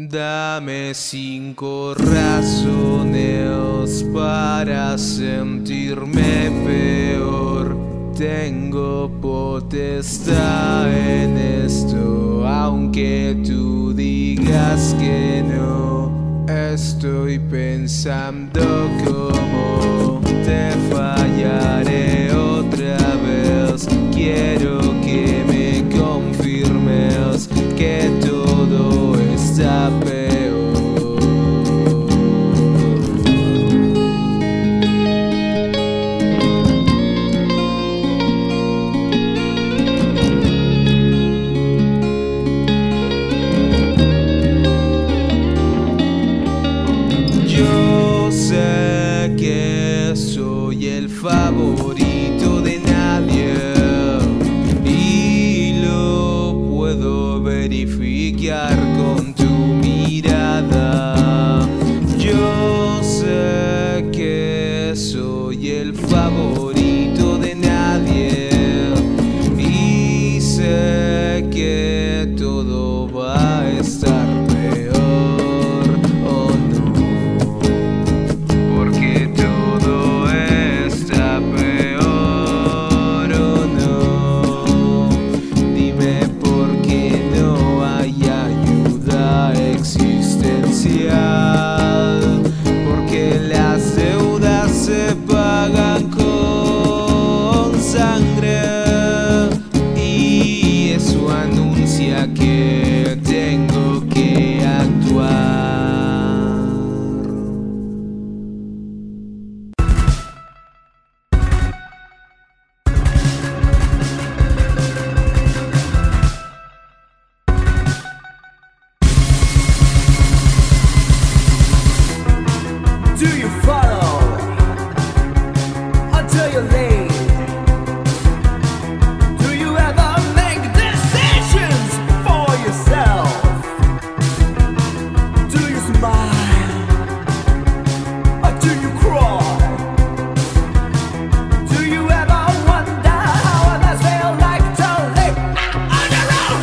Dame 5 razones para sentirme peor. Tengo potestad en esto, aunque tú digas que no. Estoy pensando cómo te fallaré otra vez. Quiero que me confirmes que todo está peor. Yo sé que soy el favorito de nadie y lo puedo verificar con tu mirada. Yo sé que soy el favorito de nadie y sé que todo va a estar peor, ¿o no? Porque todo está peor, ¿o no? Dime por qué no hay ayuda existencial. Porque las deudas se pagan con sangre y eso anuncia que tengo que actuar. Do you follow until you leave? Do you ever make decisions for yourself? Do you smile or do you cry? Do you ever wonder how it must feel like to live on your own?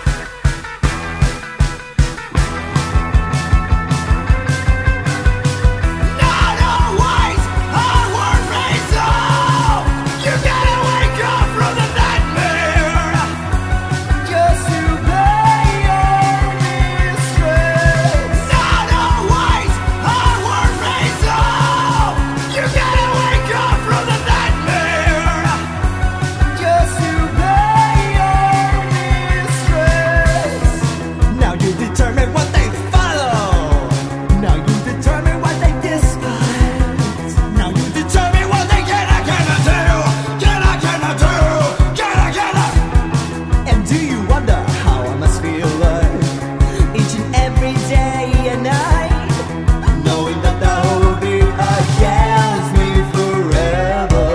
Not always hard race. You gotta wake up from the nightmare. Just to play your mistress. Not always hard race. You gotta wake up from the nightmare. Just to play your mistress. Now you determine what they follow. Now you determine what they despise. Now you determine what they cannot do. Cannot do. Cannot. And do you wonder how I must feel each and every day and night, knowing that the whole be against me forever?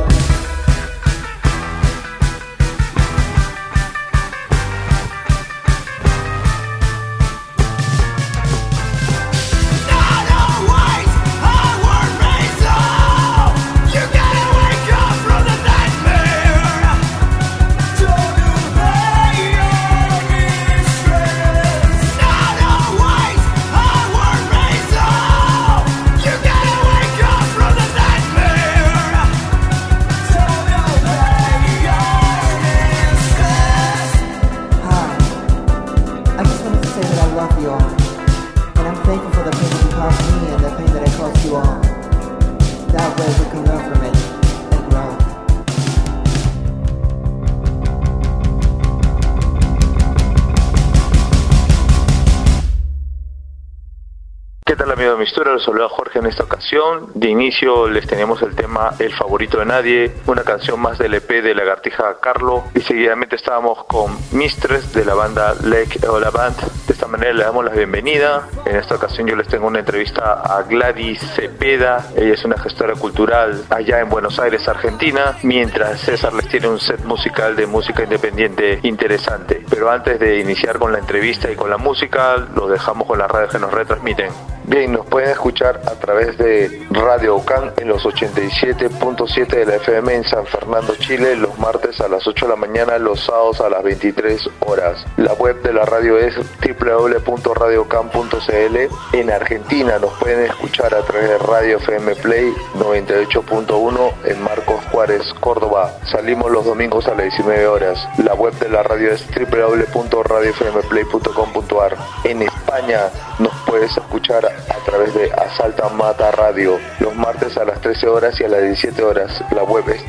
Not always hard race. You gotta wake up from the nightmare. Don't obey your mistress. Not always hard race. You gotta wake up from the nightmare. Don't obey your mistress. Hi, I just wanted to say that I love you all, and I'm thankful for the pain that you caused me and the pain that I caused you all. That way we can learn from it and grow. ¿Qué tal, amigos de Mistura? Les saluda Jorge en esta ocasión. De inicio les tenemos el tema El favorito de nadie, una canción más del EP de Lagartija Carlo, y seguidamente estábamos con Mistress de la banda Lake o la Band. De esta manera le damos la bienvenida. En esta ocasión yo les tengo una entrevista a Gladys Cepeda. Ella es una gestora cultural allá en Buenos Aires, Argentina, mientras César les tiene un set musical de música independiente interesante. Pero antes de iniciar con la entrevista y con la música, los dejamos con las radios que nos retransmiten. Bien, nos pueden escuchar a través de Radio Ocán en los 87.7 de la FM en San Fernando, Chile, los martes a las 8 de la mañana, los sábados a las 23 horas. La web de la radio es www.radioocán.cl. En Argentina nos pueden escuchar a través de Radio FM Play 98.1 en Marcos Juárez, Córdoba. Salimos los domingos a las 19 horas. La web de la radio es www.radiofmplay.com.ar. En España nos puedes escuchar a través de Asalta Mata Radio los martes a las 13 horas y a las 17 horas. La web es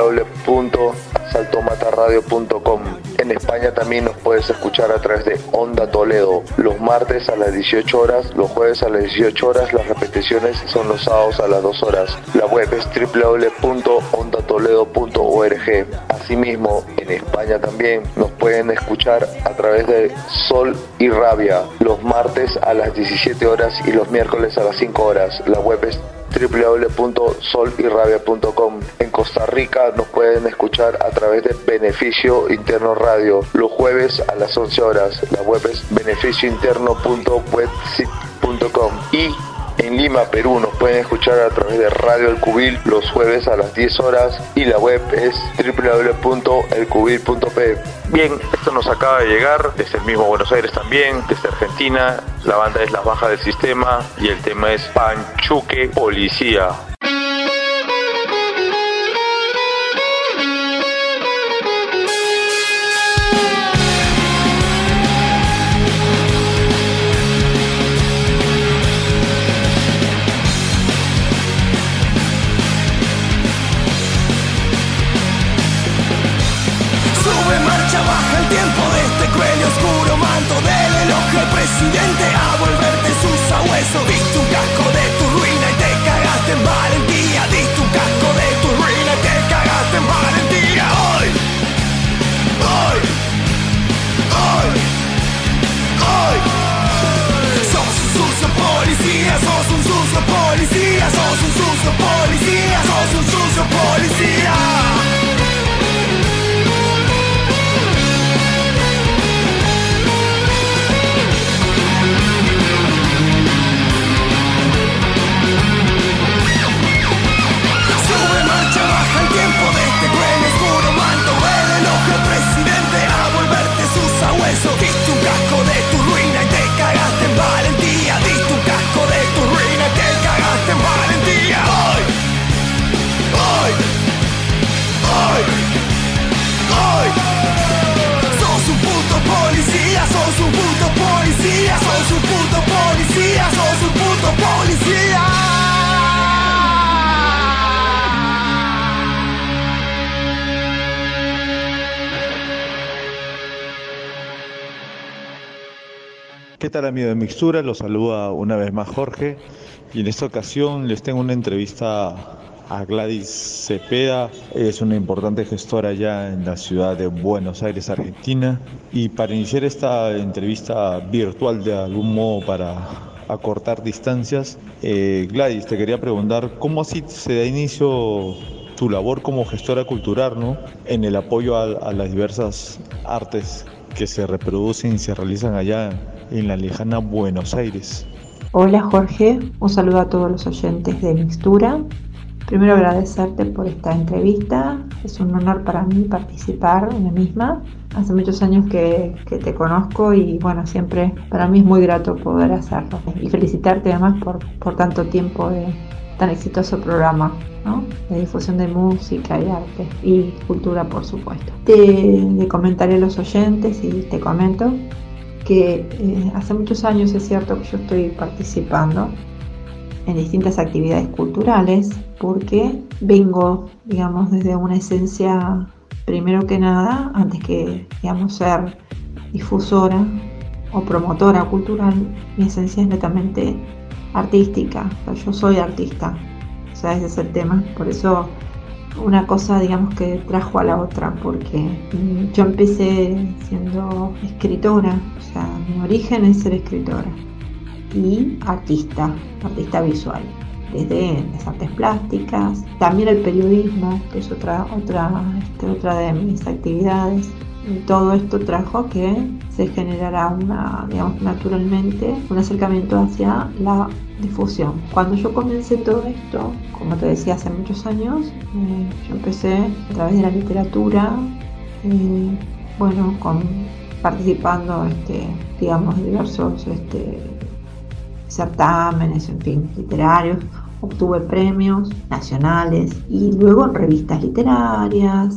www.asaltomataradio.com. En España también nos puedes escuchar a través de Onda Toledo los martes a las 18 horas, los jueves a las 18 horas, las repeticiones son los sábados a las 2 horas. La web es www.ondatoledo.org. Asimismo, en España también nos pueden escuchar a través de Sol y Rabia los martes a las 17 horas y los miércoles a las 5 horas. La web es www.solyrabia.com. En Costa Rica nos pueden escuchar a través de Beneficio Interno Radio los jueves a las 11 horas. La web es beneficiointerno.website.com. Y en Lima, Perú, nos pueden escuchar a través de Radio El Cubil los jueves a las 10 horas y la web es www.elcubil.p. Bien, esto nos acaba de llegar desde el mismo Buenos Aires también, desde Argentina. La banda es Las Bajas del Sistema y el tema es Panchuque Policía. Baja el tiempo de este cruel y oscuro manto del elogio al presidente a volverte sus sabuesos. Diste un casco de tu ruina y te cagaste en valentía. Diste un casco de tu ruina y te cagaste en valentía. Hoy, hoy, hoy, hoy. Sos un sucio policía, sos un sucio policía, sos un sucio policía, sos un sucio policía. Diste un casco de tu ruina y te cagaste en valentía. Diste un casco de tu ruina y te cagaste en valentía. Hoy, hoy, hoy, hoy. Sos un puto policía, sos un puto policía, sos un puto policía, sos un puto policía. ¿Qué tal, amigo de Mixtura? Los saluda una vez más Jorge y en esta ocasión les tengo una entrevista a Gladys Cepeda. Ella es una importante gestora allá en la ciudad de Buenos Aires, Argentina, y para iniciar esta entrevista virtual de algún modo para acortar distancias, Gladys, te quería preguntar cómo así se da inicio tu labor como gestora cultural, ¿no?, en el apoyo a las diversas artes que se reproducen y se realizan allá en la lejana Buenos Aires. Hola Jorge, un saludo a todos los oyentes de Mixtura. Primero agradecerte por esta entrevista, es un honor para mí participar en la misma. Hace muchos años que te conozco y bueno, siempre para mí es muy grato poder hacerlo. Y felicitarte además por tanto tiempo de tan exitoso programa, ¿no?, de difusión de música y arte y cultura, por supuesto. Te comentaré a los oyentes y te comento que hace muchos años es cierto que yo estoy participando en distintas actividades culturales porque vengo, digamos, desde una esencia, primero que nada, antes que, digamos, ser difusora o promotora cultural, mi esencia es netamente artística. O sea, yo soy artista, o sea, ese es el tema. Por eso una cosa, digamos, que trajo a la otra, porque yo empecé siendo escritora, o sea, mi origen es ser escritora y artista visual, desde las artes plásticas, también el periodismo, que es otra de mis actividades, Todo esto trajo a que se generara naturalmente un acercamiento hacia la difusión. Cuando yo comencé todo esto, como te decía, hace muchos años, yo empecé a través de la literatura, participando, en diversos certámenes, en fin, literarios. Obtuve premios nacionales y luego en revistas literarias,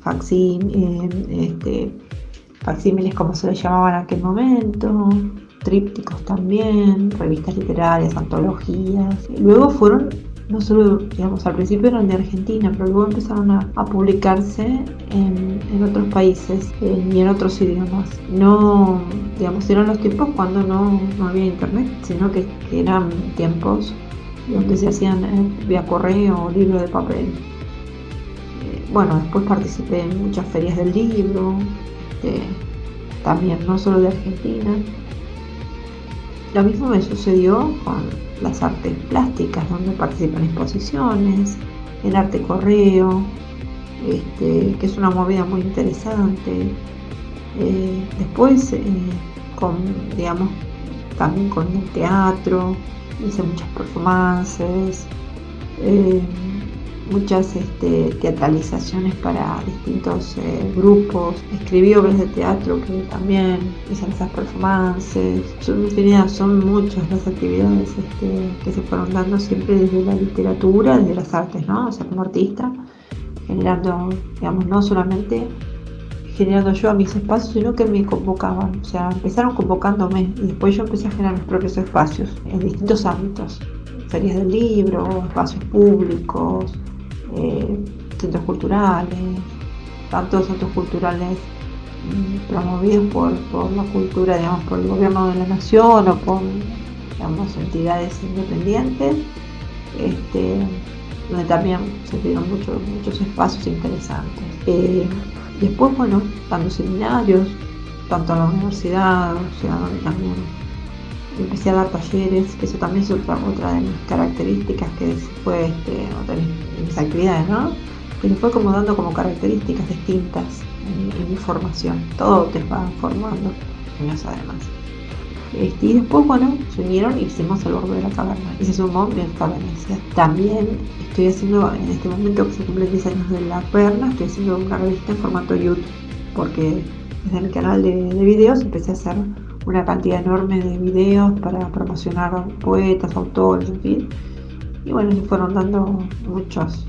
facsímiles como se les llamaba en aquel momento, trípticos también, revistas literarias, antologías. Luego fueron, no solo, al principio eran de Argentina, pero luego empezaron a publicarse en otros países y en otros idiomas. No, eran los tiempos cuando no había internet, sino que eran tiempos donde se hacían vía correo o libro de papel. Después participé en muchas ferias del libro, también no solo de Argentina. Lo mismo me sucedió con las artes plásticas, donde participé en exposiciones, en arte correo, que es una movida muy interesante. Después, también con el teatro, hice muchas performances, muchas teatralizaciones para distintos grupos. Escribí obras de teatro que también hice esas performances. Son muchas las actividades que se fueron dando siempre desde la literatura, desde las artes, ¿no? O sea, como artista, generando, no solamente generando yo a mis espacios, sino que me convocaban. O sea, empezaron convocándome y después yo empecé a generar mis propios espacios en distintos ámbitos. Ferias del libro, espacios públicos, centros culturales, tantos centros culturales promovidos por la cultura, por el gobierno de la nación o por, entidades independientes, donde también se dieron muchos espacios interesantes. Después, dando seminarios, tanto en la universidad, donde también empecé a dar talleres, que eso también es otra de mis características, que fue otra de mis actividades, ¿no? Que me fue como dando como características distintas en mi formación. Todo te va formando, años además. Y después, se unieron y hicimos El Borde de la Caverna. Y se sumó Mirta Venecia. También estoy haciendo, en este momento que se cumplen 10 años de La Perna, estoy haciendo una revista en formato YouTube, porque desde mi canal de videos empecé a hacer una cantidad enorme de videos para promocionar poetas, autores, en fin. Y me fueron dando muchos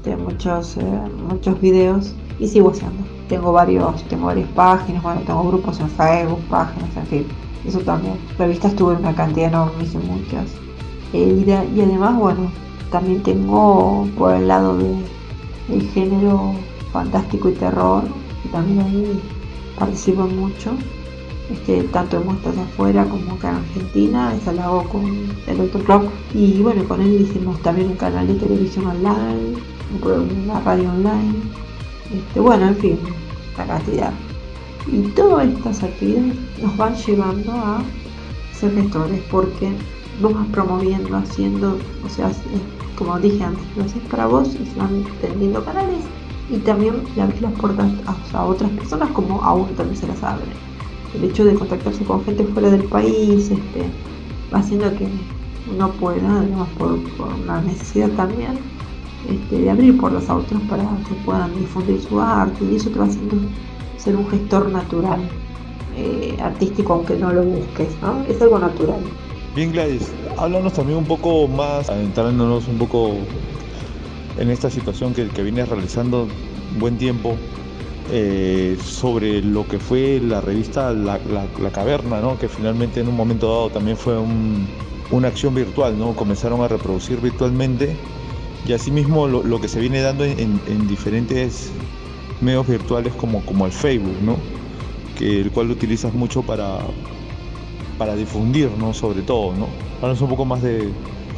videos y sigo haciendo. Tengo varias páginas, tengo grupos en Facebook, páginas, en fin. Eso también. Revistas tuve una cantidad enorme, hice muchas. Y además, también tengo por el lado del género fantástico y terror, y también ahí participo mucho. Tanto en muestras afuera como acá en Argentina. Esa la hago con el Dr. Clock, y con él hicimos también un canal de televisión online, una radio online, en fin, la cantidad. Y todas estas actividades nos van llevando a ser gestores, porque vos vas promoviendo, haciendo, como dije antes, lo haces para vos y se van tendiendo canales, y también le abrís las puertas a otras personas, como a uno también se las abre. El hecho de contactarse con gente fuera del país va haciendo que uno pueda, por una necesidad también, de abrir puertas a otros para que puedan difundir su arte, y eso te va haciendo ser un gestor natural, artístico, aunque no lo busques, ¿no? Es algo natural. Bien, Gladys, háblanos también un poco más, adentrándonos un poco en esta situación que vienes realizando un buen tiempo, sobre lo que fue la revista La Caverna, ¿no? Que finalmente en un momento dado también fue una acción virtual, ¿no? Comenzaron a reproducir virtualmente, y asimismo lo que se viene dando en diferentes medios virtuales como el Facebook, ¿no? El cual lo utilizas mucho para difundir, ¿no? Sobre todo, ¿no? Háblanos un poco más de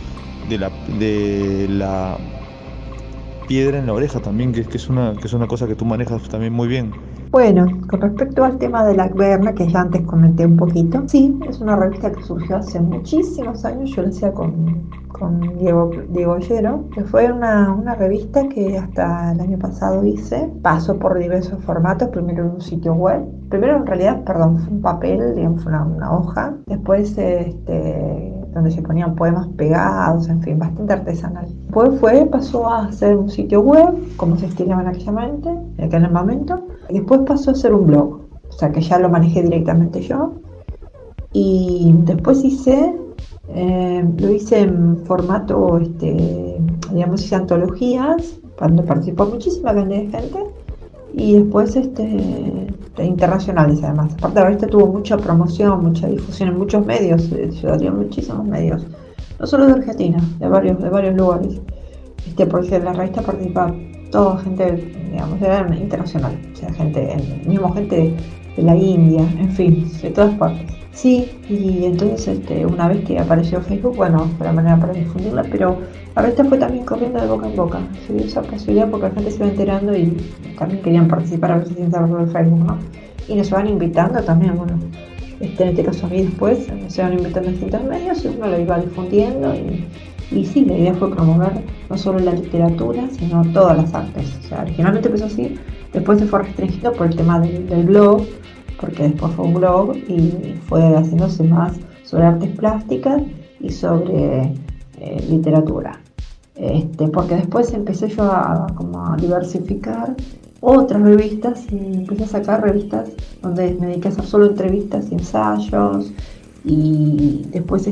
la piedra en la oreja también, que es una cosa que tú manejas también muy bien. Con respecto al tema de La Caverna, que ya antes comenté un poquito, sí, es una revista que surgió hace muchísimos años. Yo la hacía con con Diego Ollero, que fue una revista que hasta el año pasado hice. Pasó por diversos formatos, primero en un sitio web, primero en realidad, fue un papel, digamos, una hoja, después donde se ponían poemas pegados, en fin, bastante artesanal. Después pasó a ser un sitio web, como se estilaba en aquel momento, y después pasó a ser un blog, o sea que ya lo manejé directamente yo. Y después lo hice en formato, digamos, hice antologías, donde participó muchísima cantidad de gente, y después internacionales además. Aparte la revista tuvo mucha promoción, mucha difusión en muchos medios, salió muchísimos medios, no solo de Argentina, de varios lugares, porque en la revista participaba toda gente, digamos, era internacional, o sea, gente de la India, en fin, de todas partes. Sí, y entonces una vez que apareció Facebook, bueno, fue la manera para difundirla, pero la revista fue también corriendo de boca en boca. Se dio esa posibilidad porque la gente se iba enterando y también querían participar a veces sin saberlo de Facebook, ¿no? Y nos van invitando también, bueno, en este caso a mí después, se van invitando a distintos medios y uno lo iba difundiendo y sí, la idea fue promover no solo la literatura, sino todas las artes. O sea, originalmente empezó así, después se fue restringiendo por el tema del blog, porque después fue un blog y fue haciéndose más sobre artes plásticas y sobre literatura. Porque después empecé yo a diversificar otras revistas y empecé a sacar revistas donde me dediqué a hacer solo entrevistas y ensayos, y después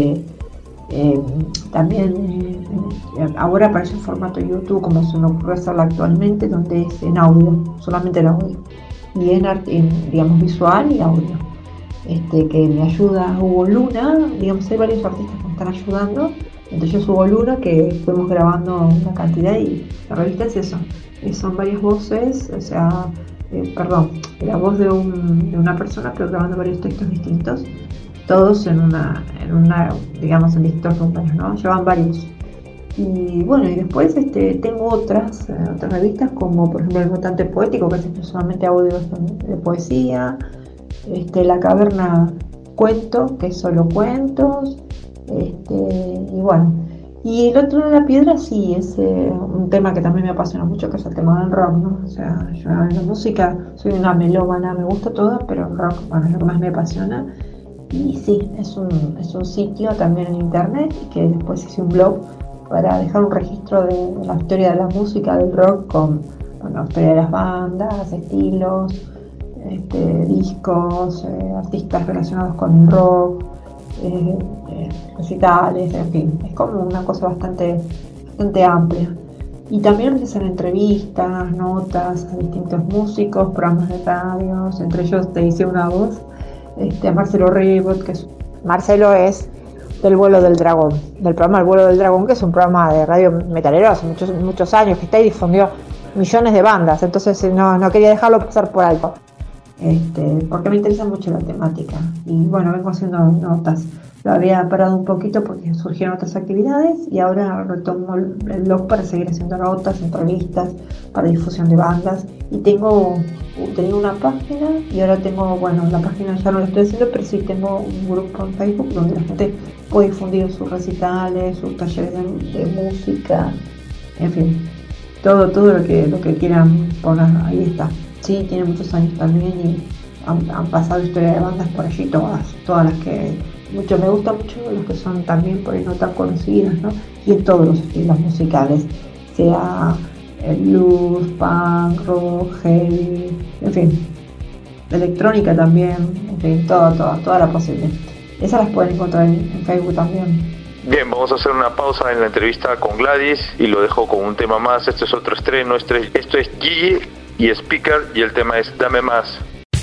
también ahora aparece en formato YouTube, como se me ocurre hacerlo actualmente, donde es en audio, solamente el audio, y en digamos, visual y audio, que me ayuda Hugo Luna. Digamos, hay varios artistas que me están ayudando, entre ellos Hugo Luna, que fuimos grabando una cantidad, y la revista es eso, son varias voces, o sea, la voz de una persona, pero grabando varios textos distintos, todos en una digamos, en distintos números, ¿no? Llevan varios. Y bueno, y después tengo otras revistas, como por ejemplo El Mutante Poético, que es solamente audio de poesía, La Caverna Cuento, que es solo cuentos, y bueno. Y el otro de la piedra sí es un tema que también me apasiona mucho, que es el tema del rock, ¿no? O sea, yo en la música soy una melómana, me gusta todo, pero el rock, bueno, es lo que más me apasiona. Y sí, es un sitio también en internet, que después hice un blog para dejar un registro de la historia de la música del rock, con la historia de las bandas, estilos, discos, artistas relacionados con el rock, recitales, en fin, es como una cosa bastante amplia. Y también se hacen entrevistas, notas a distintos músicos, programas de radios, entre ellos te hice una voz, a Marcelo Ribot, Marcelo es del Vuelo del Dragón, del programa El Vuelo del Dragón, que es un programa de radio metalero hace muchos años, que está y difundió millones de bandas, entonces no quería dejarlo pasar por alto, porque me interesa mucho la temática, y bueno, vengo haciendo notas. Lo había parado un poquito porque surgieron otras actividades, y ahora retomo el blog para seguir haciendo notas, entrevistas, para difusión de bandas, y tenía una página, y ahora tengo, bueno, la página ya no la estoy haciendo, pero sí tengo un grupo en Facebook donde la gente puede difundir sus recitales, sus talleres de música, en fin, todo lo que quieran poner, ahí está. Sí, tiene muchos años también, y han pasado historias de bandas por allí, todas las que me gustan mucho, los que son también por ahí no tan conocidas, ¿no? Y en todos los estilos musicales, sea blues, punk, rock, heavy, en fin, electrónica también, en fin, toda la posible. Esas las pueden encontrar en Facebook también. Bien, vamos a hacer una pausa en la entrevista con Gladys y lo dejo con un tema más. Este es otro estreno, esto es Gigi y Speaker, y el tema es Dame Más.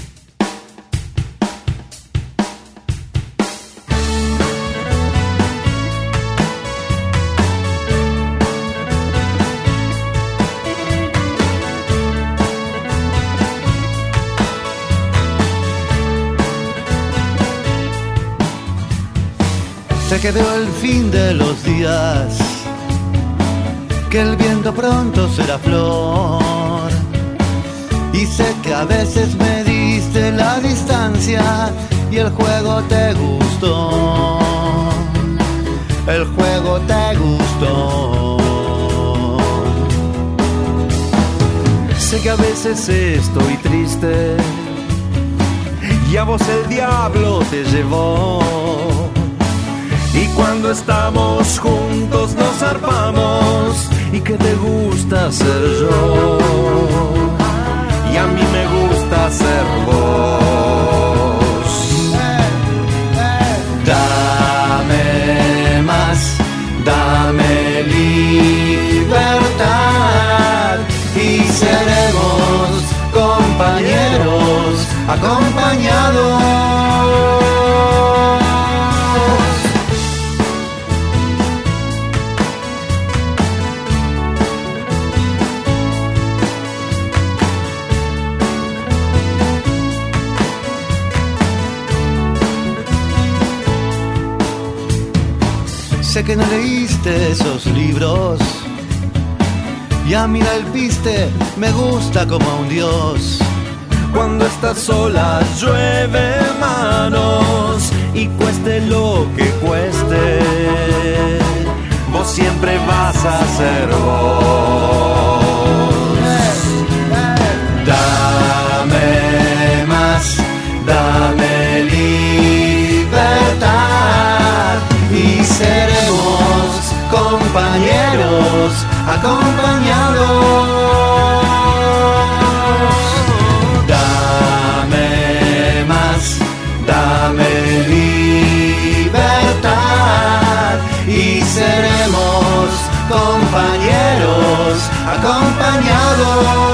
Se quedó el fin de los días, que el viento pronto será flor. Y sé que a veces me diste la distancia y el juego te gustó. El juego te gustó. Sé que a veces estoy triste y a vos el diablo te llevó. Y cuando estamos juntos nos zarpamos. ¿Y qué te gusta ser yo? Y a mí me gusta ser vos. Dame más, dame libertad y seremos compañeros, acompañados. Sé que no leíste esos libros y a mí la viste me gusta como a un dios. Cuando estás sola llueve manos y cueste lo que cueste, vos siempre vas a ser vos. Dame más, dame libertad y seremos compañeros, acompañados. Dame más, dame libertad y seremos compañeros, acompañados.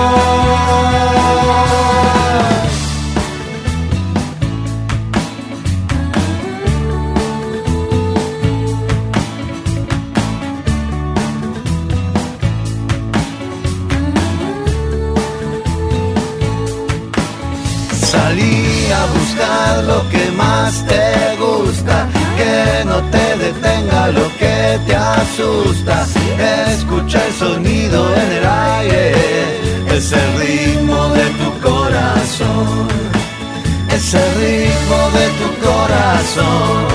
Salí a buscar lo que más te gusta, que no te detenga lo que te asusta. Escucha el sonido en el aire, es el ritmo de tu corazón, es el ritmo de tu corazón.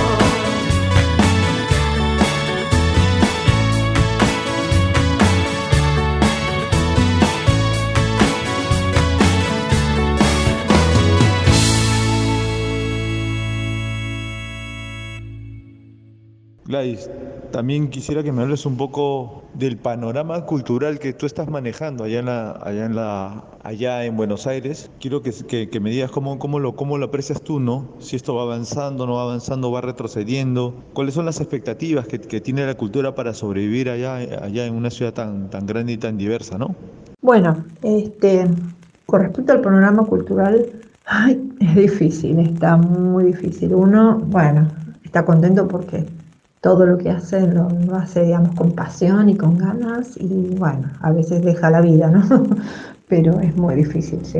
Gladys, también quisiera que me hables un poco del panorama cultural que tú estás manejando allá en Buenos Aires. Quiero que me digas cómo lo aprecias tú, ¿no? Si esto va avanzando, no va avanzando, va retrocediendo. ¿Cuáles son las expectativas que tiene la cultura para sobrevivir allá en una ciudad tan grande y tan diversa, ¿no? Bueno, con respecto al panorama cultural, es difícil, está muy difícil. Uno, bueno, está contento porque todo lo que hace lo hace, digamos, con pasión y con ganas y, bueno, a veces deja la vida, ¿no? Pero es muy difícil, sí.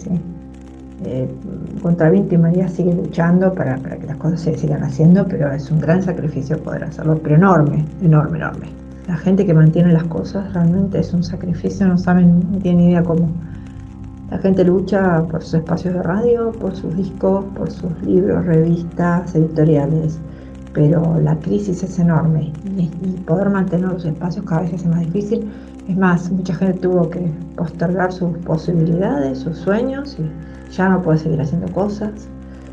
Contra viento y marea sigue luchando para que las cosas se sigan haciendo, pero es un gran sacrificio poder hacerlo, pero enorme. La gente que mantiene las cosas realmente es un sacrificio, no tienen idea cómo. La gente lucha por sus espacios de radio, por sus discos, por sus libros, revistas, editoriales, pero la crisis es enorme y poder mantener los espacios cada vez es más difícil. Es más, mucha gente tuvo que postergar sus posibilidades, sus sueños y ya no puede seguir haciendo cosas.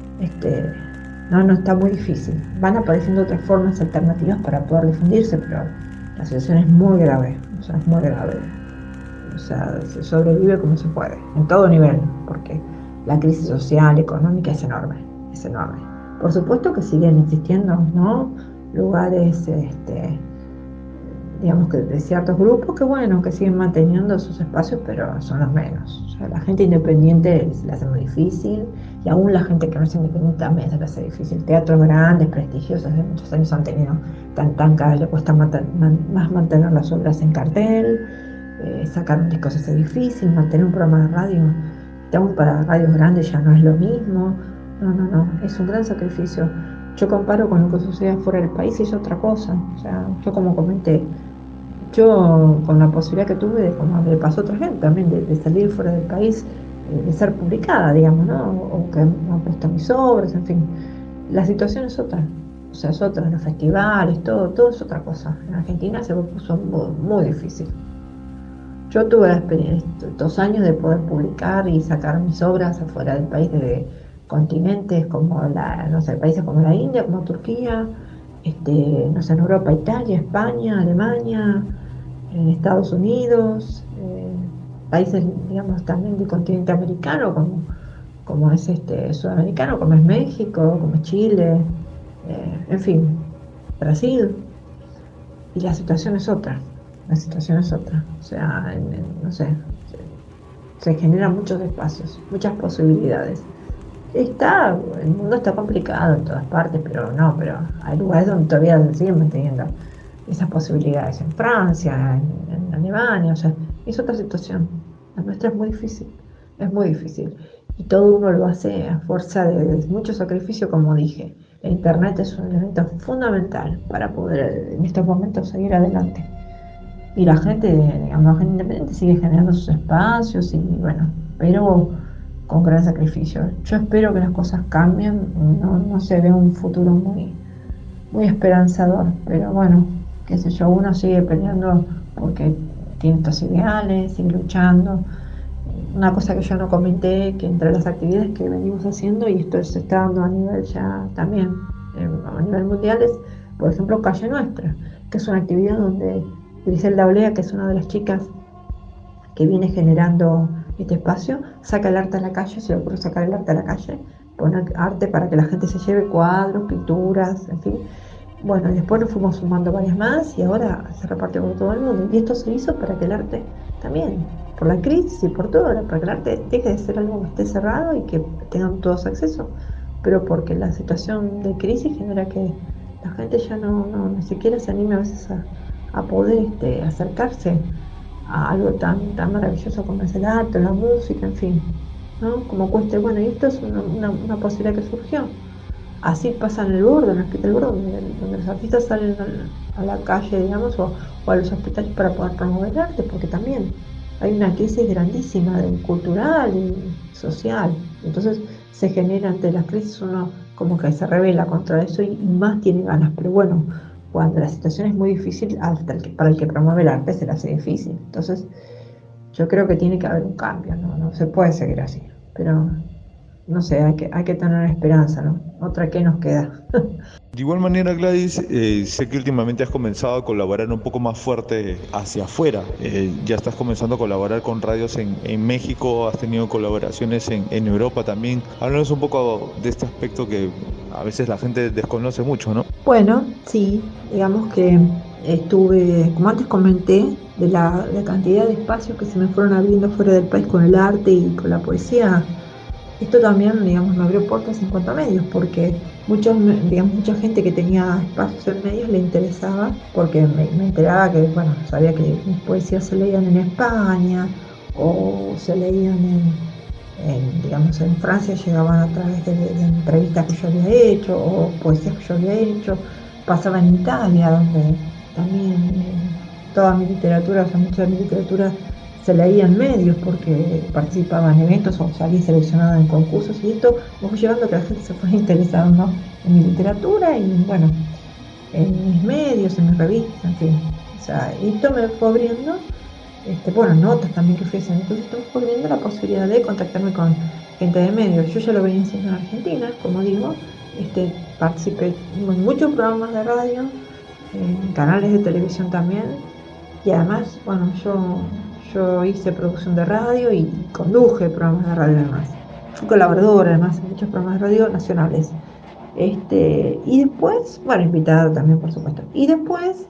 No está muy difícil. Van apareciendo otras formas alternativas para poder difundirse, pero la situación es muy grave, es muy grave. Se sobrevive como se puede, en todo nivel, porque la crisis social, económica es enorme. Por supuesto que siguen existiendo, ¿no?, lugares, digamos que de ciertos grupos que siguen manteniendo sus espacios, pero son los menos. La gente independiente se le hace muy difícil, y aún la gente que no es independiente también se le hace difícil. Teatros grandes, prestigiosos, de muchos años han tenido tan cada vez le cuesta más mantener las obras en cartel. Sacar un disco se hace difícil, mantener un programa de radio, aún para radios grandes ya no es lo mismo. No, es un gran sacrificio. Yo comparo con lo que sucede fuera del país y es otra cosa. Yo como comenté, con la posibilidad que tuve, como le pasó a otra gente también, de salir fuera del país, de ser publicada, digamos, ¿no? O que me han puesto mis obras, en fin. La situación es otra. O sea, es otra, los festivales, todo es otra cosa. En Argentina se me puso muy difícil. Yo tuve la experiencia, 2 años de poder publicar y sacar mis obras afuera del país, de continentes como países como la India, como Turquía, en Europa, Italia, España, Alemania, en Estados Unidos, países, digamos, también del continente americano, como es sudamericano, como es México, como es Chile, en fin, Brasil. Y la situación es otra. O sea, no sé, se generan muchos espacios, muchas posibilidades. El mundo está complicado en todas partes, pero hay lugares donde todavía se siguen manteniendo esas posibilidades. En Francia, en Alemania, o sea, es otra situación. La nuestra es muy difícil. Y todo uno lo hace a fuerza de mucho sacrificio, como dije. El Internet es un elemento fundamental para poder en estos momentos seguir adelante. Y la gente independiente sigue generando sus espacios, pero con gran sacrificio. Yo espero que las cosas cambien, no se ve un futuro muy, muy esperanzador, pero bueno, qué sé yo, uno sigue peleando porque tiene estos ideales, sigue luchando. Una cosa que yo no comenté, que entre las actividades que venimos haciendo, y esto se está dando a nivel ya también, a nivel mundial, es, por ejemplo, Calle Nuestra, que es una actividad donde Griselda Olea, que es una de las chicas que viene generando este espacio, saca el arte a la calle, se le ocurre sacar el arte a la calle, poner arte para que la gente se lleve cuadros, pinturas, en fin. Bueno, y después nos fuimos sumando varias más y ahora se reparte por todo el mundo. Y esto se hizo para que el arte también, por la crisis y por todo, para que el arte deje de ser algo que esté cerrado y que tengan todos acceso, pero porque la situación de crisis genera que la gente ya ni siquiera se anime a veces a poder acercarse a algo tan maravilloso como es el arte, la música, en fin, ¿no? Como cueste, bueno, y esto es una posibilidad que surgió. Así pasa en el Bordo, en el Hospital Bordo, donde los artistas salen a la calle, digamos, o a los hospitales para poder promover el arte, porque también hay una crisis grandísima cultural y social. Entonces se genera ante las crisis, uno como que se revela contra eso y más tiene ganas, pero bueno, cuando la situación es muy difícil, para el que promueve el arte se le hace difícil. Entonces yo creo que tiene que haber un cambio, no se puede seguir así, pero no sé, hay que tener esperanza, ¿no? Otra que nos queda. De igual manera, Gladys, sé que últimamente has comenzado a colaborar un poco más fuerte hacia afuera. Ya estás comenzando a colaborar con radios en México, has tenido colaboraciones en Europa también. Háblanos un poco de este aspecto que a veces la gente desconoce mucho, ¿no? Bueno, sí, digamos que estuve, como antes comenté, de la cantidad de espacios que se me fueron abriendo fuera del país con el arte y con la poesía. Esto también, digamos, me abrió puertas en cuanto a medios, porque mucha gente que tenía espacios en medios le interesaba, porque me enteraba que, bueno, sabía que mis poesías se leían en España, o se leían en Francia, llegaban a través de entrevistas que yo había hecho, o poesías que yo había hecho, pasaba en Italia, donde también toda mi literatura, o sea, mucha de mi literatura se leía en medios porque participaba en eventos o salía seleccionada en concursos, y esto me fue llevando a que la gente se fuera interesando, ¿no?, en mi literatura y bueno, en mis medios, en mis revistas, en fin. O sea, esto me fue abriendo, notas también que fui haciendo, entonces esto me fue abriendo la posibilidad de contactarme con gente de medios. Yo ya lo venía haciendo en Argentina, como digo, participé en muchos programas de radio, en canales de televisión también, y además, bueno, yo hice producción de radio y conduje programas de radio además. Fui colaboradora además en muchos programas de radio nacionales. Y después, bueno, invitada también, por supuesto. Y después,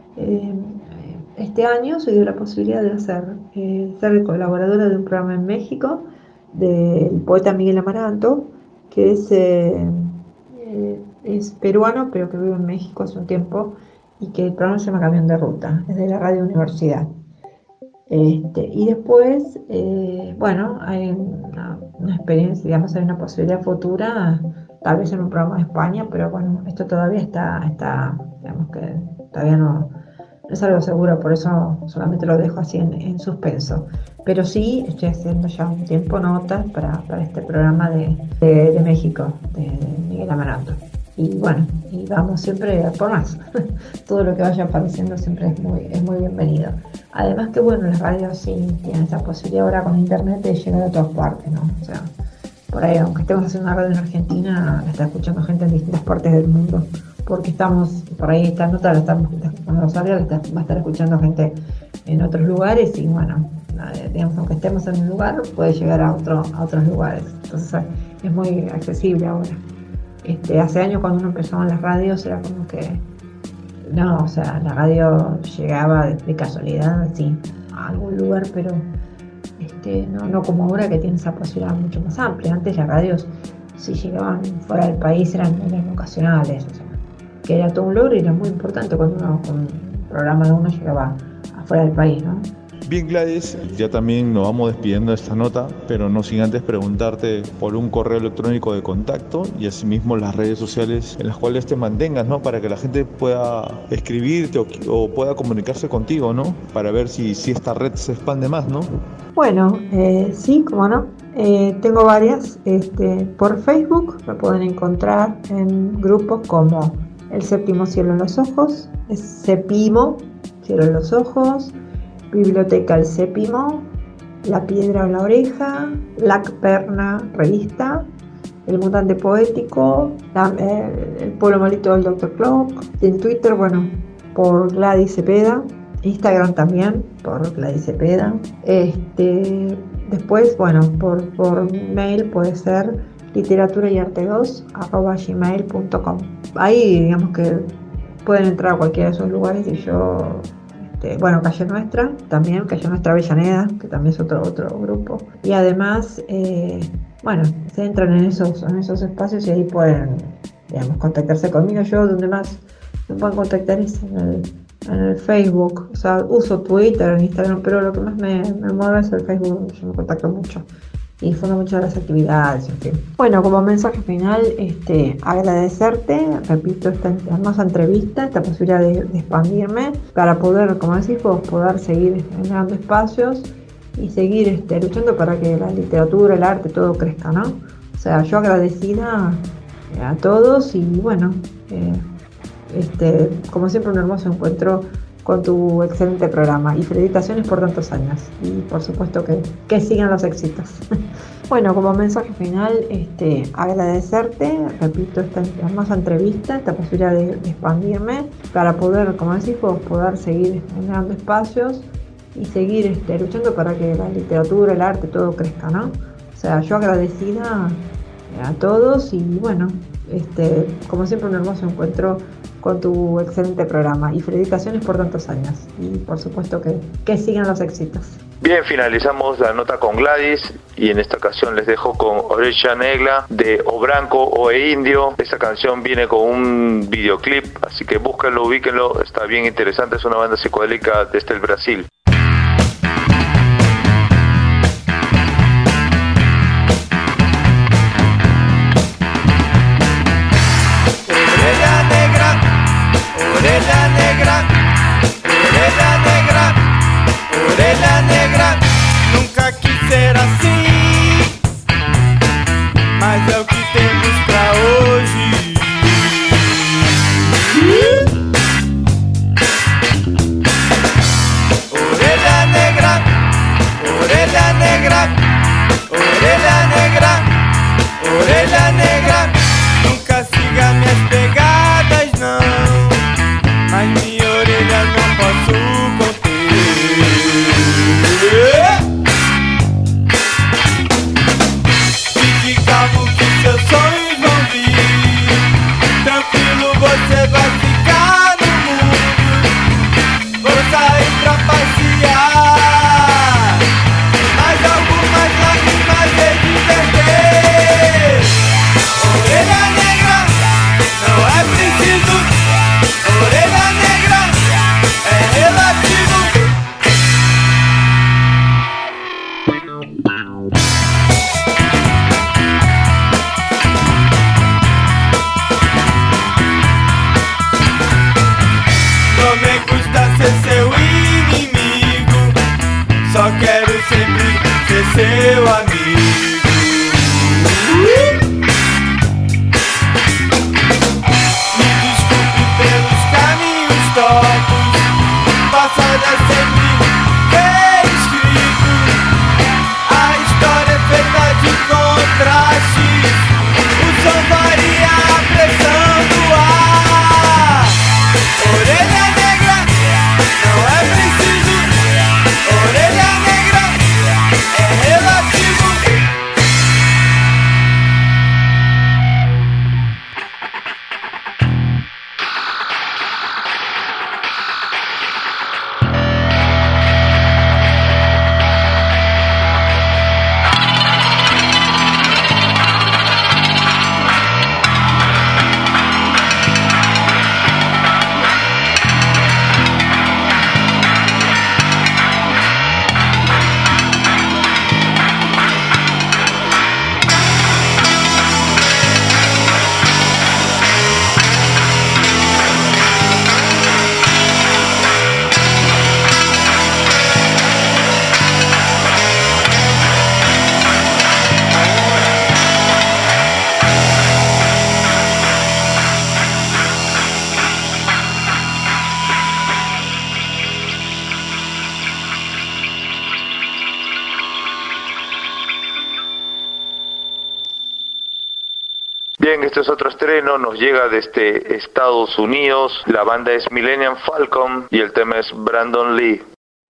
este año se dio la posibilidad de ser colaboradora de un programa en México del poeta Miguel Amaranto, que es peruano, pero que vive en México hace un tiempo, y que el programa se llama Camión de Ruta, es de la Radio Universidad. Y después, hay una experiencia, digamos, hay una posibilidad futura, tal vez en un programa de España, pero bueno, esto todavía está digamos que todavía no es algo seguro, por eso solamente lo dejo así en suspenso. Pero sí, estoy haciendo ya un tiempo notas para este programa de México, de Miguel Amaranto. y bueno, y vamos siempre a por más. Todo lo que vaya apareciendo siempre es muy bienvenido. Además que bueno, las radios sí tienen esa posibilidad ahora con internet de llegar a todas partes, ¿no? O sea, por ahí, aunque estemos haciendo una radio en Argentina, la está escuchando gente en distintas partes del mundo, porque estamos, por ahí esta nota la estamos, cuando salga va a estar escuchando gente en otros lugares y bueno, digamos, aunque estemos en un lugar, puede llegar a otros lugares. Entonces es muy accesible ahora. Hace años cuando uno empezaba en las radios era como que no, o sea, la radio llegaba de casualidad, sí, a algún lugar, pero no como ahora que tiene esa posibilidad mucho más amplia. Antes las radios, si llegaban fuera del país, eran ocasionales, o sea, que era todo un logro y era muy importante cuando un programa de uno llegaba afuera del país, ¿no? Bien, Gladys, ya también nos vamos despidiendo de esta nota, pero no sin antes preguntarte por un correo electrónico de contacto y asimismo las redes sociales en las cuales te mantengas, ¿no? Para que la gente pueda escribirte o pueda comunicarse contigo, ¿no? Para ver si esta red se expande más, ¿no? Bueno, sí, cómo no. Tengo varias. Por Facebook me pueden encontrar en grupos como El Séptimo Cielo en los Ojos, Sepimo, Cielo en los Ojos, Biblioteca El Sépimo, La Piedra en la Oreja, Lac Perna Revista, El Mutante Poético, El Pueblo Malito del Dr. Clock. En Twitter, bueno, por Gladys Cepeda. Instagram también, por Gladys Cepeda. Después, bueno, por mail puede ser literaturayarte2@gmail.com. Ahí, digamos que pueden entrar a cualquiera de esos lugares y yo... bueno, Calle Nuestra, también, Calle Nuestra Avellaneda, que también es otro grupo. Y además, bueno, se entran en esos espacios y ahí pueden, digamos, contactarse conmigo. Yo donde más me pueden contactar es en el Facebook. O sea, uso Twitter, Instagram, pero lo que más me mueve es el Facebook, donde yo me contacto mucho. Y difundo mucho de las actividades, en fin. Bueno, como mensaje final, agradecerte, repito, esta hermosa entrevista, esta posibilidad de expandirme para poder, como decís vos, poder seguir generando espacios y seguir luchando para que la literatura, el arte, todo crezca, ¿no? O sea, yo agradecida a todos y bueno, como siempre un hermoso encuentro con tu excelente programa y felicitaciones por tantos años y por supuesto que sigan los éxitos. Bueno, como mensaje final, agradecerte, repito, esta hermosa entrevista, esta posibilidad de expandirme para poder, como decís vos, poder seguir generando espacios y seguir luchando para que la literatura, el arte, todo crezca, ¿no? O sea, yo agradecida a todos y bueno, como siempre un hermoso encuentro con tu excelente programa y felicitaciones por tantos años y por supuesto que sigan los éxitos. Bien, finalizamos la nota con Gladys y en esta ocasión les dejo con Oreja Negra de O Branco o E Indio. Esta canción viene con un videoclip, así que búsquenlo, ubíquenlo, está bien interesante, es una banda psicodélica desde el Brasil. Orelha negra, orelha negra, orelha negra. Nunca quis ser assim, mas é o que temos pra hoje. Orelha negra, orelha negra, orelha negra, orelha negra. Nunca siga minhas pegadas, não. Mas minha orelha não posso conter. Fique calmo que seus sonhos vão vir. Tranquilo, você vai ficar no mundo. Vou sair pra passear. Mas alguma Bien, este es otro estreno, nos llega desde Estados Unidos. La banda es Millennium Falcon y el tema es Brandon Lee.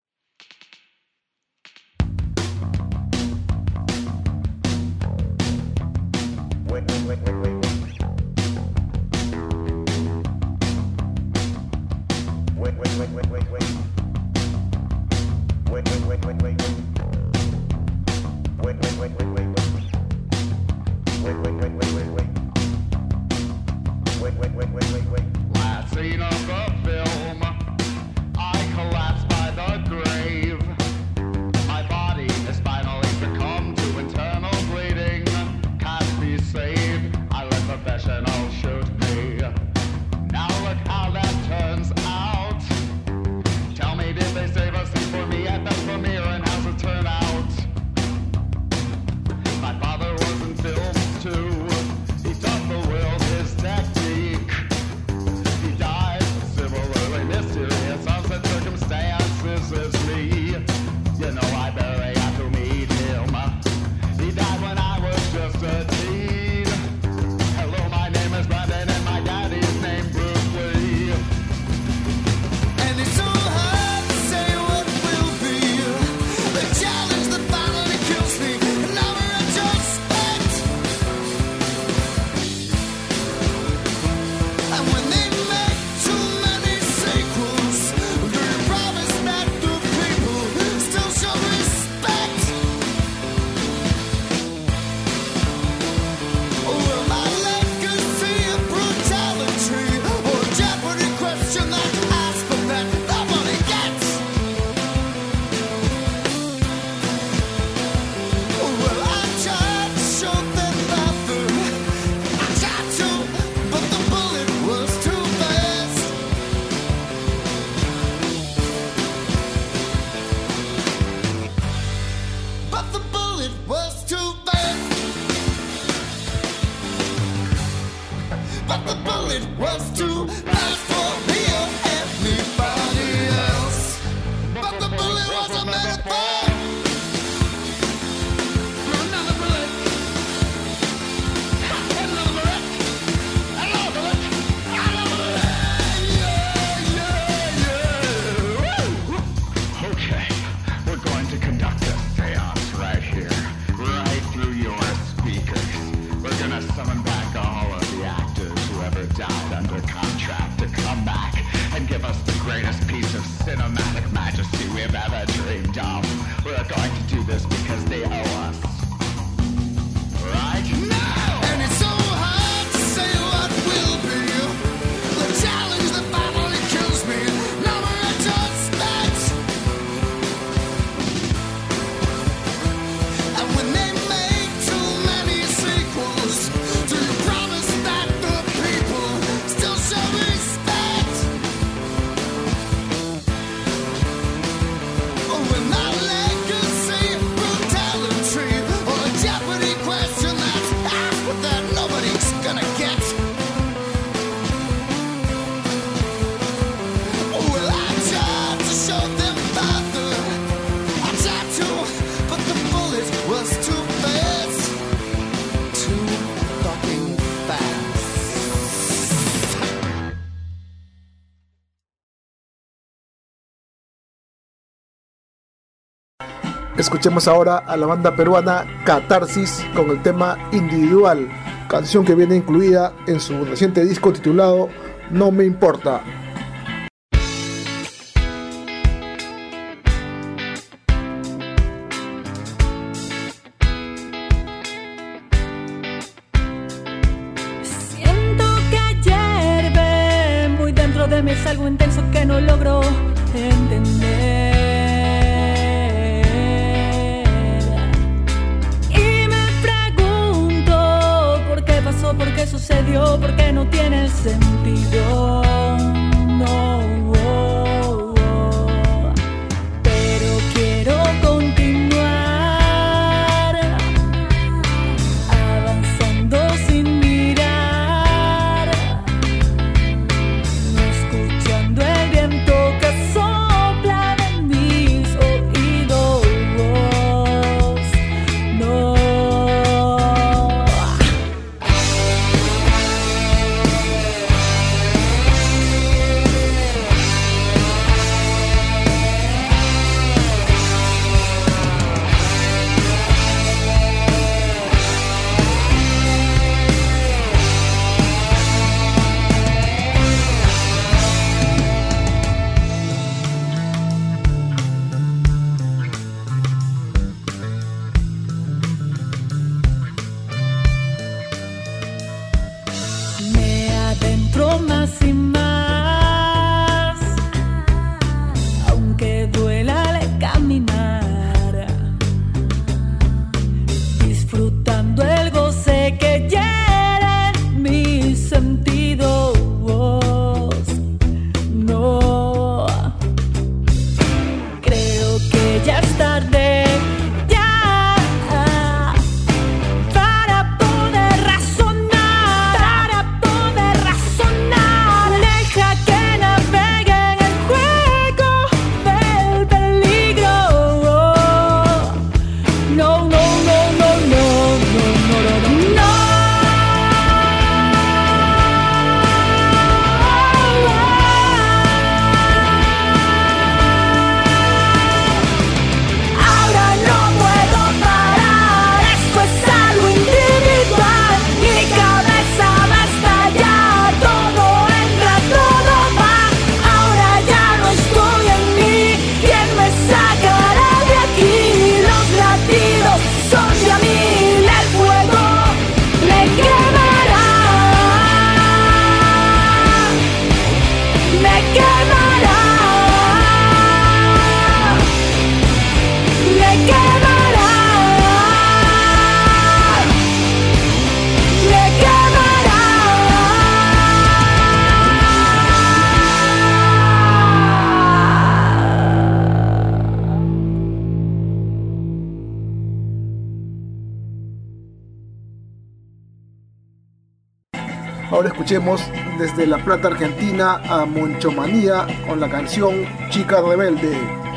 Last scene of the film, I collapsed by the grave. My body has finally succumbed to internal bleeding. Can't be saved, I let professionals shoot me. Now look how that turns out. Tell me, did they save a seat for me at the premiere, and how's it turn out? My father was in film too. He taught the world his technique. He died similarly mysterious, unsaid circumstances as me. You know I barely had to meet him. He died when I was just a teen. Hello, my name is Brandon and my daddy's name Bruce Lee. And it's so hard to say what will be the challenge that finally kills me. And now we're at your respect. And when they make too many sequels, do you promise that the people still show respect? Will my legacy of brutality or jeopardy question that asks but that nobody gets? Well, I tried to show them nothing. I tried to, but the bullet was too fast. But the bullet was too fast. But the bullet was too fast for me or anybody else. But the bullet was a metaphor. Another bullet. Another bullet. Another bullet. Another bullet. Yeah. Woo. Okay, we're going to conduct a seance right here, right through your speakers. We're gonna summon back all of the actors who ever died under contract to come back and give us the greatest piece of cinematic majesty we've ever dreamed of. We're going to do this because they owe us. Right now! And it's so hard to say what will be the challenge that finally kills me. Now we're at your specs. And when they make too many sequels, do you promise that the people still show respect? When my legacy of brutality or a jeopardy question that's asked but that nobody's gonna get. Well, I tried to show them further. I tried to, but the bullet was too fast. Too fucking fast. Escuchemos ahora a la banda peruana Catarsis con el tema Individual, canción que viene incluida en su reciente disco titulado No Me Importa. Siento que hierve muy dentro de mí, es algo intenso que no logro entender. Y me pregunto por qué pasó, por qué sucedió, por qué no tiene sentido. No. Pero quiero continuar avanzando sin mirar, escuchando el viento que sopla de Ahora escuchemos desde La Plata, Argentina, a Monchomanía con la canción Chica Rebelde.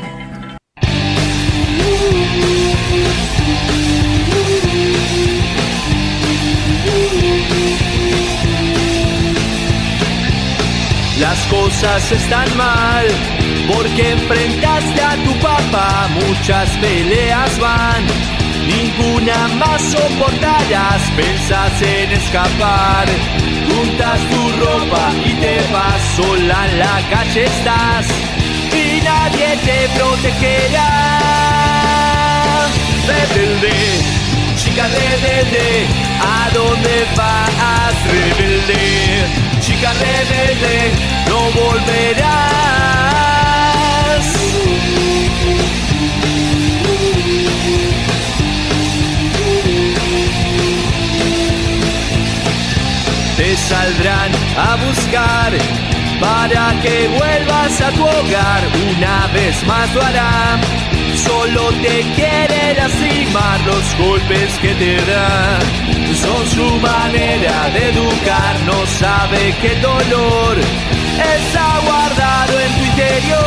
Las cosas están mal porque enfrentaste a tu papá, muchas peleas van, ninguna más soportarás, pensás en escapar, juntas tu ropa y te vas, sola en la calle estás y nadie te protegerá. Rebelde, chica rebelde, ¿a dónde vas? Rebelde, chica rebelde, no volverás. Te saldrán a buscar para que vuelvas a tu hogar, una vez más lo harán. Solo te quiere lastimar, los golpes que te dan son su manera de educar. No sabe que el dolor está guardado en tu interior.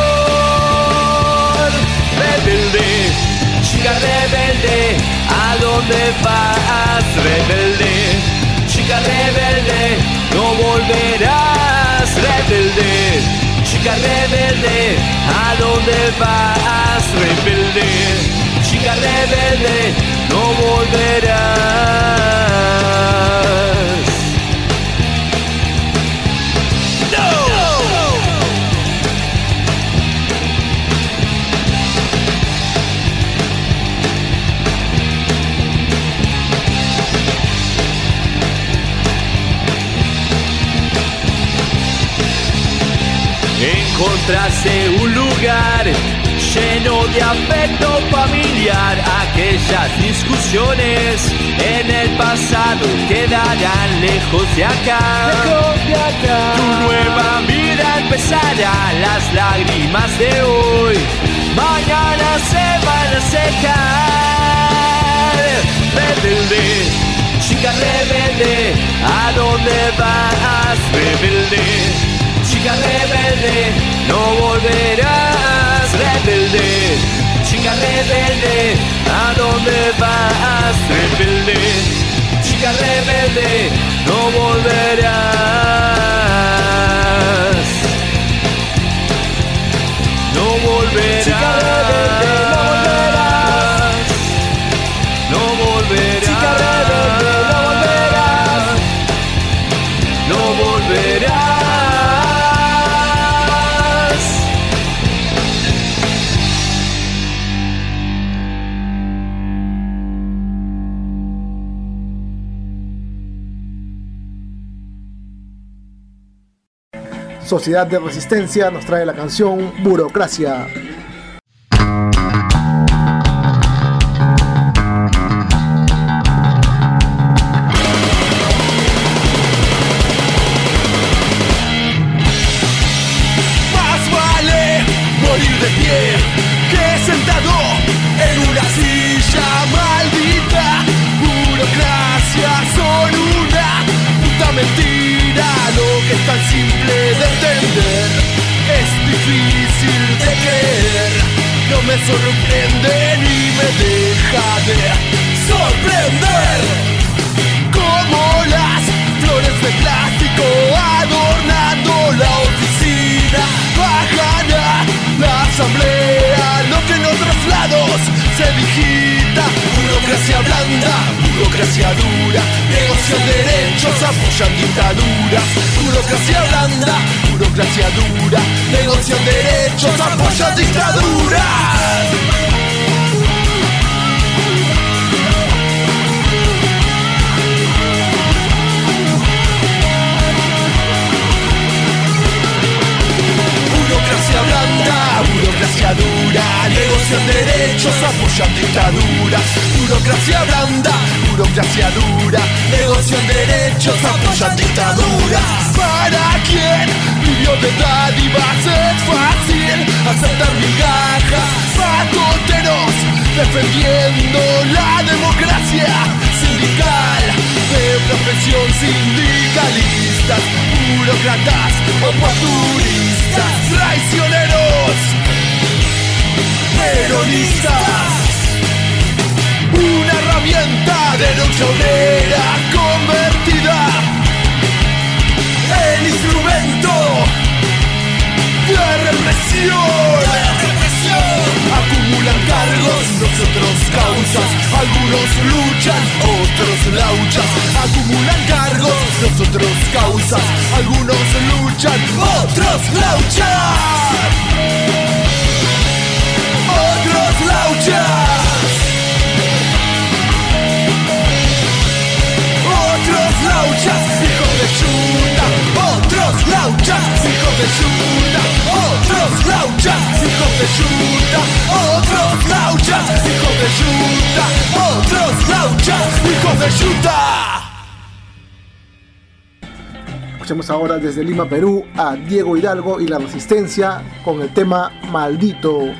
Rebelde, chica rebelde, ¿a dónde vas? Rebelde, chica rebelde, no volverás. Rebelde, chica rebelde, ¿a dónde vas? Rebelde, chica rebelde, no volverás. Encontraste un lugar lleno de afecto familiar. Aquellas discusiones en el pasado quedarán lejos de acá. Tu nueva vida empezará. Las lágrimas de hoy mañana se van a secar. Rebelde, chica rebelde, ¿a dónde vas? Rebelde, chica rebelde, no volverás. Rebelde, chica rebelde, ¿a dónde vas? Rebelde, chica rebelde, no volverás. No volverás. Chica rebelde, no volverás. No volverás. Chica rebelde, no volverás. No volverás. Sociedad de Resistencia nos trae la canción Burocracia. Más vale morir de pie que sentado en una silla maldita. Burocracia son una puta mentira, lo que es tan simple de entender es difícil de creer. No me sorprende ni me deja de sorprender. Como las flores de plástico adornando la oficina, bajan a la asamblea, lo que en otros lados se digita. Burocracia blanda, burocracia dura, negocian derechos, apoyan dictaduras. Burocracia blanda, burocracia dura, negocian derechos, apoyan dictaduras. Burocracia blanda, burocracia dura, negocian derechos, apoyan dictaduras. Burocracia blanda, burocracia dura, negocian derechos, apoyan dictaduras. Para quien vivió de dádivas es fácil aceptar migajas. Patoteros defendiendo la democracia sin sindical, de profesión sindicalistas, burócratas, oportunistas, traicioneros, peronistas. Una herramienta de lucha obrera convertida en instrumento de represión. Acumulan cargos, nosotros causas. Algunos luchan, otros lauchas. Acumulan cargos, nosotros causas. Algunos luchan, otros lauchan. Otros lauchan. Otros lauchas, hijos de chuta. Otros lauchas, hijos de chuta. Otros lauchas, hijos de chuta. Otros lauchas, hijos de chuta. Otros lauchas, hijos de chuta. Escuchamos ahora desde Lima, Perú, a Diego Hidalgo y la Resistencia con el tema Maldito.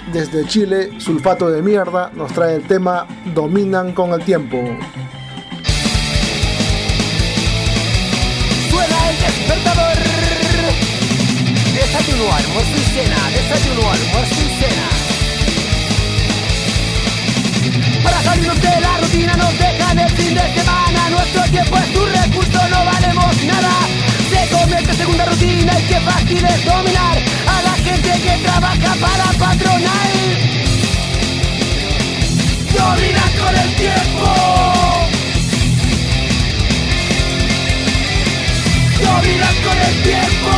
Desde Chile, Sulfato de Mierda nos trae el tema Dominan con el Tiempo. Suena el despertador. Desayuno, almuerzo y cena. Desayuno, almuerzo y cena. Para salirnos de la rutina nos dejan el fin de semana. Nuestro tiempo es un recurso, no valemos nada. Se convierte en segunda rutina y qué fácil es dominar a la gente que trabaja para patronal. Domina con el tiempo. Domina con el tiempo.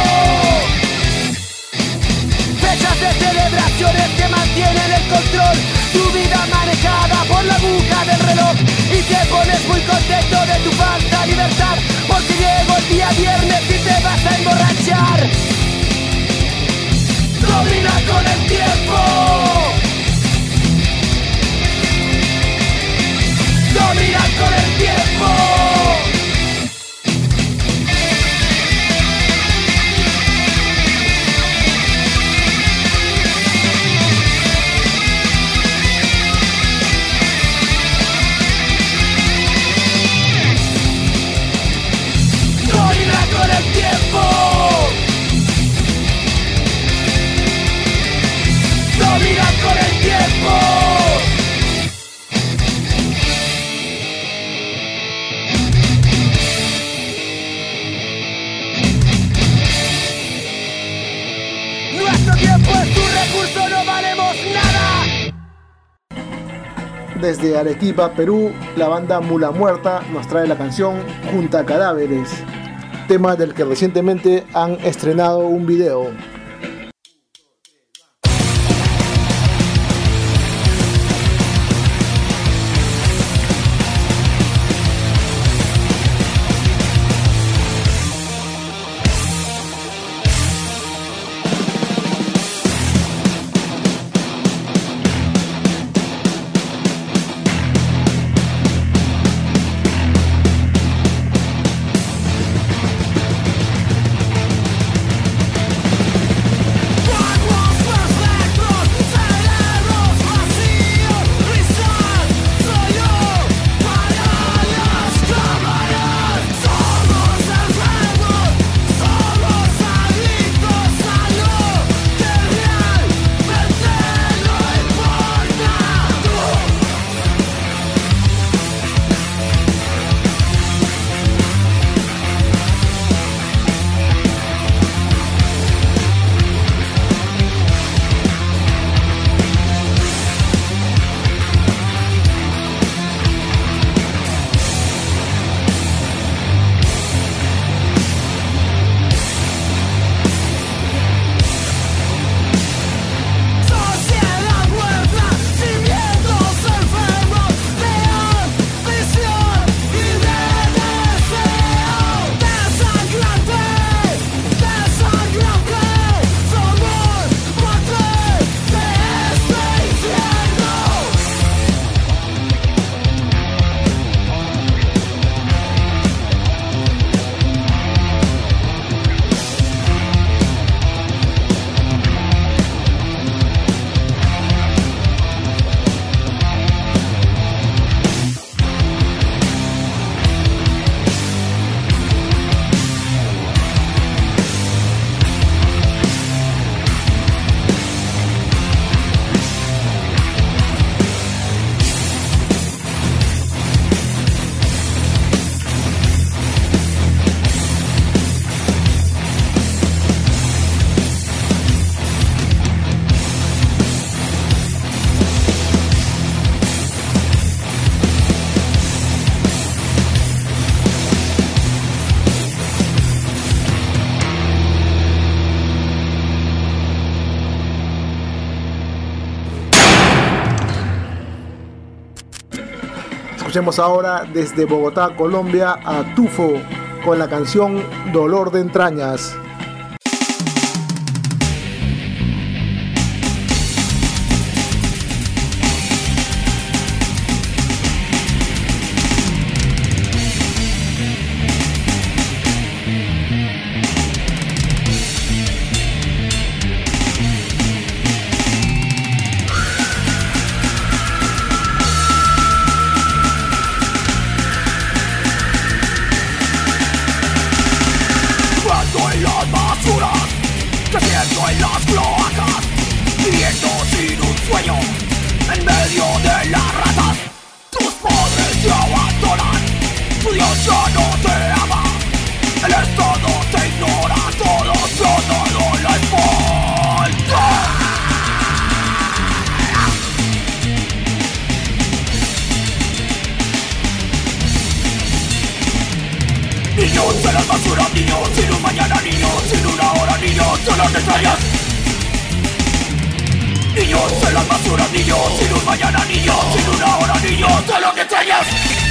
Fechas de celebraciones que mantienen el control. Tu vida manejada por la aguja del reloj. Y te pones muy contento de tu falsa libertad, porque llegó el día viernes y te vas a emborrachar. Domina con el tiempo. Domina con el tiempo. Domina con el tiempo. Domina con el tiempo. Nuestro tiempo es un recurso, no valemos nada. Desde Arequipa, Perú, la banda Mula Muerta nos trae la canción Junta Cadáveres, tema del que recientemente han estrenado un video. Escuchemos ahora desde Bogotá, Colombia, a Tufo con la canción Dolor de Entrañas. ardiendo en las cloacas, viviendo sin un sueño, en medio de las ratas. Tus padres te abandonan, tu Dios ya no te ama, el Estado te ignora, todos te han dado la espalda. Niños en las basuras, niños sin un mañana, niños sin una hora, niños en las extrañas. Niños en las basuras, niños sin un mañana, niños sin una hora, niños en las extrañas.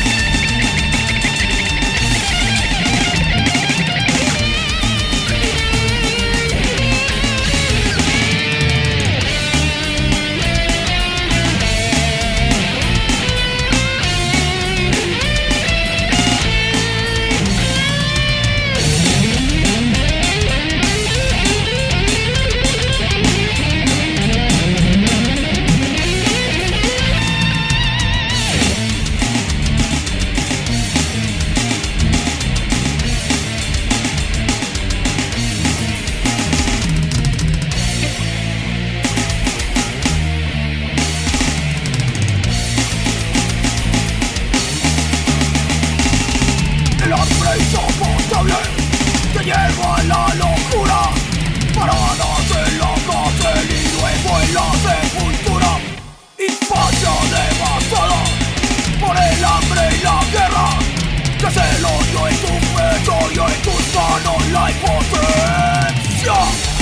El hambre insoportable te lleva a la locura, paradas en la cárcel y luego en la sepultura. Infancia devastada por el hambre y la guerra, crece el odio en tu pecho y en tus manos la impotencia.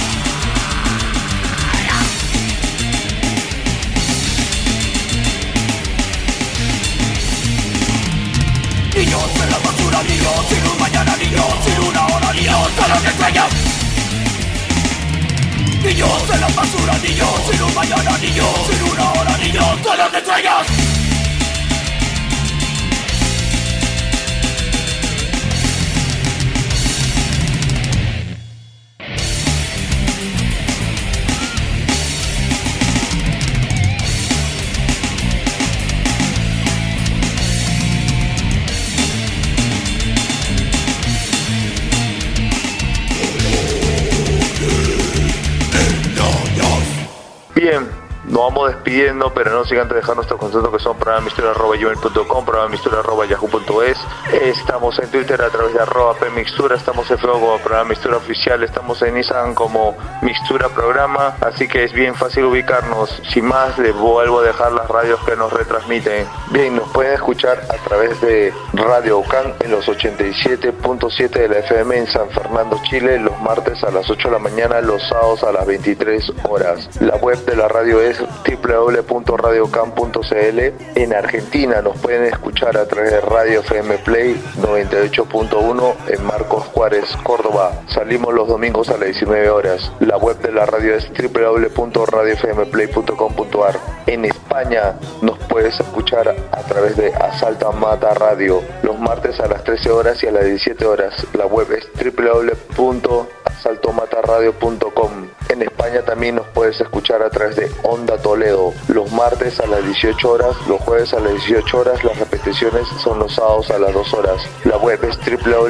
Niños en la basura, niños sin un mañana, niños sin una hora, niños en las extrañas. Niños en la basura, niños sin un mañana, niños sin una hora, niños en las extrañas. Bien, nos vamos despidiendo, pero no sin antes dejar nuestros contactos, que son programamixtura@gmail.com, programamixtura@yahoo.es. Estamos en Twitter a través de @pmixtura, estamos en Facebook como Programa Mixtura Oficial, estamos en Instagram como Mixtura Programa, así que es bien fácil ubicarnos. Sin más, les vuelvo a dejar las radios que nos retransmiten. Bien, nos pueden escuchar a través de Radio Can en los 87.7 de la FM en San Fernando, Chile, los martes a las 8 de la mañana, los sábados a las 23 horas. La web de la radio es www.radiocan.cl. En Argentina nos pueden escuchar a través de Radio FM Play 98.1 en Marcos Juárez, Córdoba. Salimos los domingos a las 19 horas. La web de la radio es www.radiofmplay.com.ar. En España nos puedes escuchar a través de Asalta Mata Radio los martes a las 13 horas y a las 17 horas. La web es www.asaltomataradio.com. En España también nos puedes escuchar a través de Onda Toledo los martes a las 18 horas, los jueves a las 18 horas, las repeticiones son los sábados a las 2 horas. La web es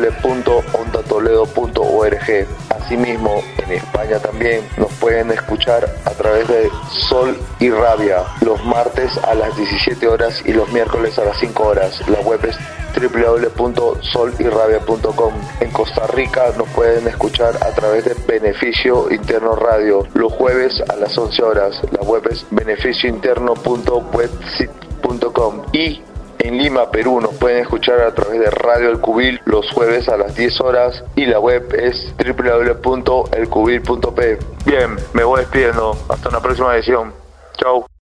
www.ondatoledo.org. Asimismo, en España también nos pueden escuchar a través de Sol y Rabia los martes a las 17 horas y los miércoles a las 5 horas. La web es www.solyrabia.com. En Costa Rica nos pueden escuchar a través de Beneficio Interno Radio los jueves a las 11 horas. La web es beneficiointerno.website.com. Y en Lima, Perú, nos pueden escuchar a través de Radio El Cubil los jueves a las 10 horas y la web es www.elcubil.p. Bien, me voy despidiendo. Hasta una próxima edición. Chau.